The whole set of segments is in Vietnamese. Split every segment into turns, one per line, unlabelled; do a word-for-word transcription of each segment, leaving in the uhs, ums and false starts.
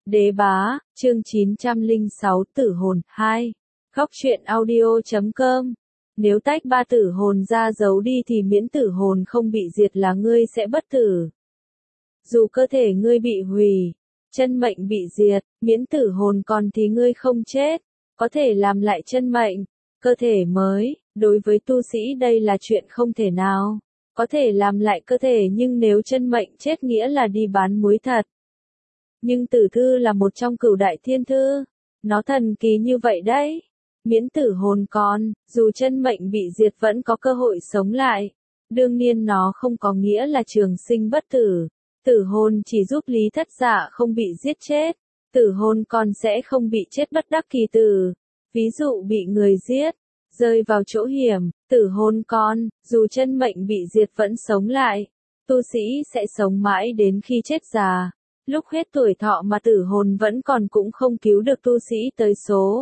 Đế bá, chương chín trăm lẻ sáu tử hồn, hai. Góc truyện audio chấm com. Nếu tách ba tử hồn ra giấu đi thì miễn tử hồn không bị diệt là ngươi sẽ bất tử. Dù cơ thể ngươi bị hủy, chân mệnh bị diệt, miễn tử hồn còn thì ngươi không chết, có thể làm lại chân mệnh, cơ thể mới, đối với tu sĩ đây là chuyện không thể nào. Có thể làm lại cơ thể nhưng nếu chân mệnh chết nghĩa là đi bán muối thật. Nhưng tử thư là một trong cửu đại thiên thư, nó thần kỳ như vậy đấy. Miễn tử hồn còn, dù chân mệnh bị diệt vẫn có cơ hội sống lại. Đương nhiên nó không có nghĩa là trường sinh bất tử. Tử hồn chỉ giúp Lý Thất Dạ không bị giết chết. Tử hồn còn sẽ không bị chết bất đắc kỳ tử. Ví dụ bị người giết, rơi vào chỗ hiểm, tử hồn còn, dù chân mệnh bị diệt vẫn sống lại. Tu sĩ sẽ sống mãi đến khi chết già. Lúc hết tuổi thọ mà tử hồn vẫn còn cũng không cứu được tu sĩ tới số.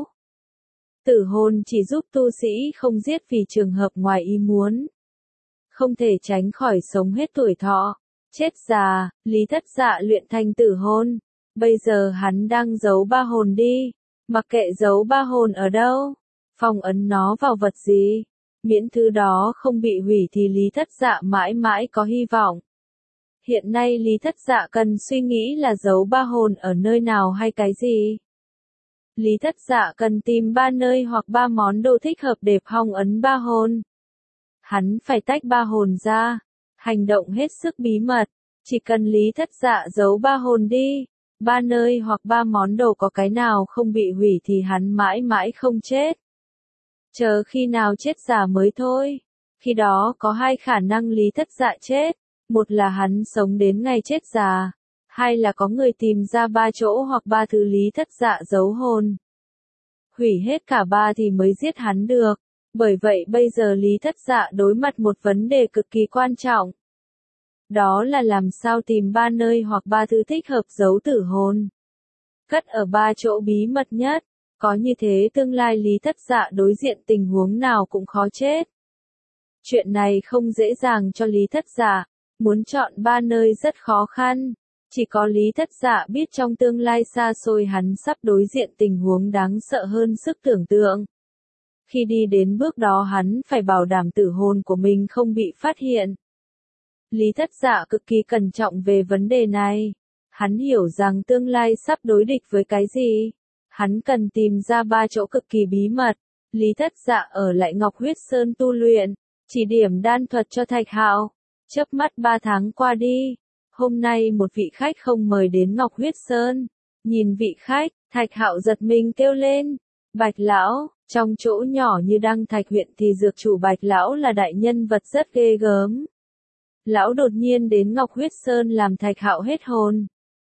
Tử hồn chỉ giúp tu sĩ không giết vì trường hợp ngoài ý muốn. Không thể tránh khỏi sống hết tuổi thọ. Chết già, Lý Thất Dạ luyện thành tử hồn. Bây giờ hắn đang giấu ba hồn đi. Mặc kệ giấu ba hồn ở đâu, phong ấn nó vào vật gì, miễn thứ đó không bị hủy thì Lý Thất Dạ mãi mãi có hy vọng. Hiện nay Lý Thất Dạ cần suy nghĩ là giấu ba hồn ở nơi nào hay cái gì. Lý Thất Dạ cần tìm ba nơi hoặc ba món đồ thích hợp để phong ấn ba hồn. Hắn phải tách ba hồn ra, hành động hết sức bí mật, chỉ cần Lý Thất Dạ giấu ba hồn đi, ba nơi hoặc ba món đồ có cái nào không bị hủy thì hắn mãi mãi không chết. Chờ khi nào chết già mới thôi. Khi đó có hai khả năng Lý Thất Dạ chết. Một là hắn sống đến ngày chết già, hai là có người tìm ra ba chỗ hoặc ba thứ Lý Thất Dạ giấu hồn. Hủy hết cả ba thì mới giết hắn được. Bởi vậy bây giờ Lý Thất Dạ đối mặt một vấn đề cực kỳ quan trọng. Đó là làm sao tìm ba nơi hoặc ba thứ thích hợp giấu tử hồn. Cất ở ba chỗ bí mật nhất. Có như thế tương lai Lý Thất Dạ đối diện tình huống nào cũng khó chết. Chuyện này không dễ dàng cho Lý Thất Dạ. Muốn chọn ba nơi rất khó khăn. Chỉ có Lý Thất Dạ biết trong tương lai xa xôi hắn sắp đối diện tình huống đáng sợ hơn sức tưởng tượng. Khi đi đến bước đó hắn phải bảo đảm tử hồn của mình không bị phát hiện. Lý Thất Dạ cực kỳ cẩn trọng về vấn đề này. Hắn hiểu rằng tương lai sắp đối địch với cái gì. Hắn cần tìm ra ba chỗ cực kỳ bí mật. Lý Thất Dạ ở lại Ngọc Huyết Sơn tu luyện, chỉ điểm đan thuật cho Thạch Hạo. Chớp mắt ba tháng qua đi, hôm nay một vị khách không mời đến Ngọc Huyết Sơn. Nhìn vị khách, Thạch Hạo giật mình kêu lên, Bạch Lão, trong chỗ nhỏ như Đăng Thạch huyện thì dược chủ Bạch Lão là đại nhân vật rất ghê gớm. Lão đột nhiên đến Ngọc Huyết Sơn làm Thạch Hạo hết hồn.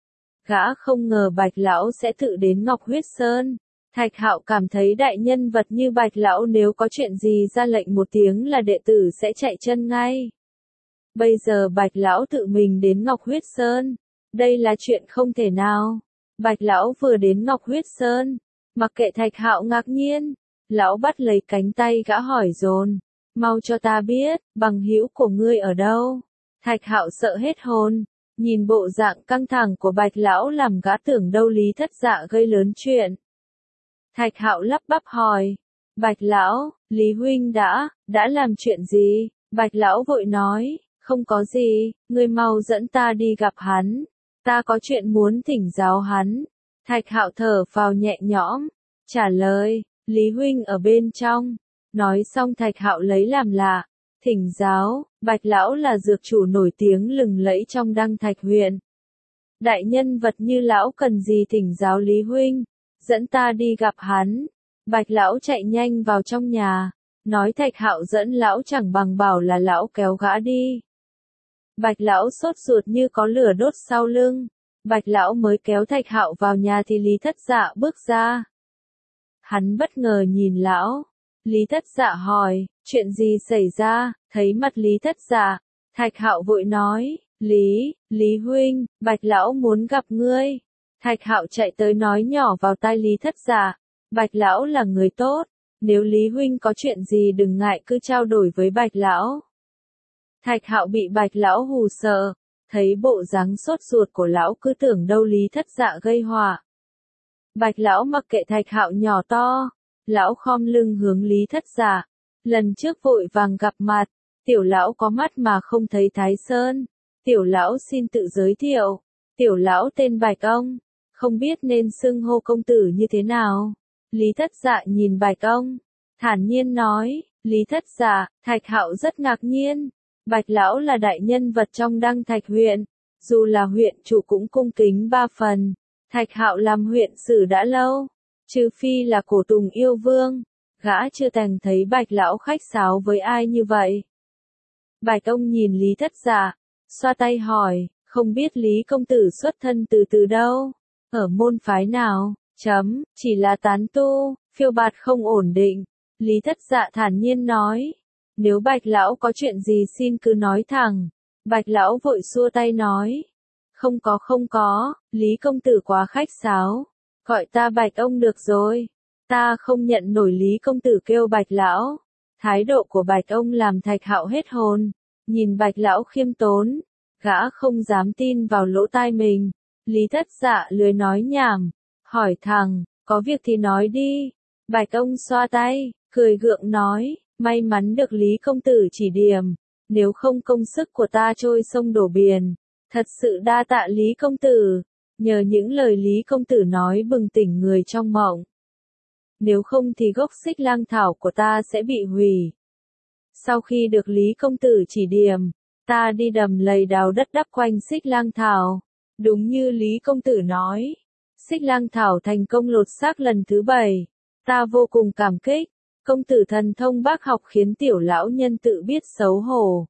Gã không ngờ Bạch Lão sẽ tự đến Ngọc Huyết Sơn. Thạch Hạo cảm thấy đại nhân vật như Bạch Lão nếu có chuyện gì ra lệnh một tiếng là đệ tử sẽ chạy chân ngay. Bây giờ Bạch Lão tự mình đến Ngọc Huyết Sơn. Đây là chuyện không thể nào. Bạch Lão vừa đến Ngọc Huyết Sơn. Mặc kệ Thạch Hạo ngạc nhiên. Lão bắt lấy cánh tay gã hỏi dồn. Mau cho ta biết, bằng hữu của ngươi ở đâu? Thạch Hạo sợ hết hồn. Nhìn bộ dạng căng thẳng của Bạch Lão làm gã tưởng đâu Lý Thất Dạ gây lớn chuyện. Thạch Hạo lắp bắp hỏi. Bạch Lão, Lý Huynh đã, đã làm chuyện gì? Bạch Lão vội nói. Không có gì, ngươi mau dẫn ta đi gặp hắn. Ta có chuyện muốn thỉnh giáo hắn. Thạch Hạo thở phào nhẹ nhõm. Trả lời, Lý Huynh ở bên trong. Nói xong Thạch Hạo lấy làm lạ. Thỉnh giáo, Bạch Lão là dược chủ nổi tiếng lừng lẫy trong Đăng Thạch huyện. Đại nhân vật như Lão cần gì thỉnh giáo Lý Huynh. Dẫn ta đi gặp hắn. Bạch Lão chạy nhanh vào trong nhà. Nói Thạch Hạo dẫn Lão chẳng bằng bảo là Lão kéo gã đi. Bạch Lão sốt ruột như có lửa đốt sau lưng. Bạch Lão mới kéo Thạch Hạo vào nhà thì Lý Thất Dạ bước ra. Hắn bất ngờ nhìn Lão. Lý Thất Dạ hỏi, chuyện gì xảy ra? Thấy mặt Lý Thất Dạ, Thạch Hạo vội nói, Lý, Lý Huynh, Bạch Lão muốn gặp ngươi. Thạch Hạo chạy tới nói nhỏ vào tai Lý Thất Dạ, Bạch Lão là người tốt. Nếu Lý Huynh có chuyện gì đừng ngại cứ trao đổi với Bạch Lão. Thạch Hạo bị Bạch Lão hù sợ. thấy bộ dáng sốt ruột của lão cứ tưởng đâu Lý Thất Dạ gây họa. Bạch lão mặc kệ Thạch Hạo nhỏ to, lão khom lưng hướng Lý Thất Dạ, lần trước vội vàng gặp mặt, tiểu lão có mắt mà không thấy Thái Sơn, tiểu lão xin tự giới thiệu, tiểu lão tên Bạch ông, không biết nên xưng hô công tử như thế nào. Lý Thất Dạ nhìn Bạch ông, thản nhiên nói, Lý Thất Dạ, Thạch Hạo rất ngạc nhiên, Bạch lão là đại nhân vật trong Đăng Thạch huyện, dù là huyện chủ cũng cung kính ba phần, Thạch Hạo làm huyện sử đã lâu, trừ phi là cổ tùng yêu vương, gã chưa từng thấy Bạch lão khách sáo với ai như vậy. Bạch ông nhìn Lý Thất Dạ, xoa tay hỏi, không biết Lý công tử xuất thân từ từ đâu, ở môn phái nào, chấm, chỉ là tán tu, phiêu bạt không ổn định. Lý Thất Dạ thản nhiên nói, nếu Bạch lão có chuyện gì xin cứ nói thẳng. Bạch lão vội xua tay nói, không có không có, Lý công tử quá khách sáo, gọi ta Bạch ông được rồi, ta không nhận nổi Lý công tử kêu Bạch lão. Thái độ của Bạch ông làm Thạch Hạo hết hồn, nhìn Bạch lão khiêm tốn, gã không dám tin vào lỗ tai mình. Lý Thất Dạ lười nói nhảm, hỏi thẳng, có việc thì nói đi. Bạch ông xoa tay, cười gượng nói, may mắn được Lý công tử chỉ điểm, nếu không công sức của ta trôi sông đổ biển, thật sự đa tạ Lý công tử, nhờ những lời Lý công tử nói bừng tỉnh người trong mộng. Nếu không thì gốc Xích Lang thảo của ta sẽ bị hủy. Sau khi được Lý công tử chỉ điểm, ta đi đầm lầy đào đất đắp quanh Xích Lang thảo, đúng như Lý công tử nói, Xích Lang thảo thành công lột xác lần thứ bảy, ta vô cùng cảm kích. Công tử thần thông bác học khiến tiểu lão nhân tự biết xấu hổ.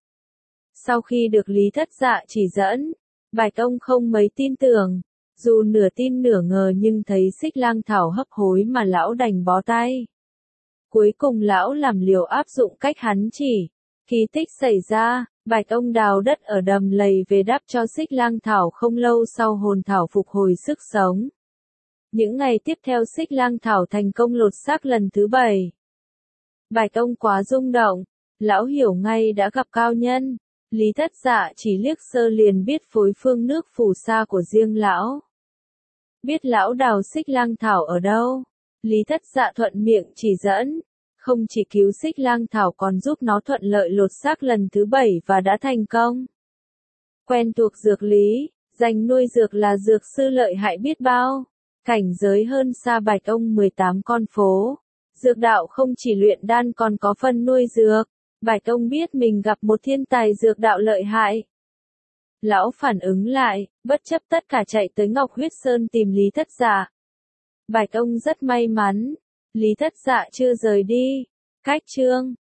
Sau khi được Lý Thất Dạ chỉ dẫn, Bạch ông không mấy tin tưởng, dù nửa tin nửa ngờ nhưng thấy Xích Lang thảo hấp hối mà lão đành bó tay. Cuối cùng lão làm liều áp dụng cách hắn chỉ, kỳ tích xảy ra, Bạch ông đào đất ở đầm lầy về đắp cho Xích Lang thảo, không lâu sau hồn thảo phục hồi sức sống. Những ngày tiếp theo Xích Lang thảo thành công lột xác lần thứ bảy. Bạch ông quá rung động, lão hiểu ngay đã gặp cao nhân. Lý Thất Dạ chỉ liếc sơ liền biết phối phương nước phù sa của riêng lão. Biết lão đào Xích Lang thảo ở đâu, Lý Thất Dạ thuận miệng chỉ dẫn, không chỉ cứu Xích Lang thảo còn giúp nó thuận lợi lột xác lần thứ bảy và đã thành công. Quen thuộc dược lý, dành nuôi dược là dược sư lợi hại biết bao, cảnh giới hơn xa Bạch ông mười tám con phố. Dược đạo không chỉ luyện đan còn có phân nuôi dược, Bạch ông biết mình gặp một thiên tài dược đạo lợi hại. Lão phản ứng lại, bất chấp tất cả chạy tới Ngọc Huyết Sơn tìm Lý Thất Dạ. Bạch ông rất may mắn, Lý Thất Dạ chưa rời đi. Cách chương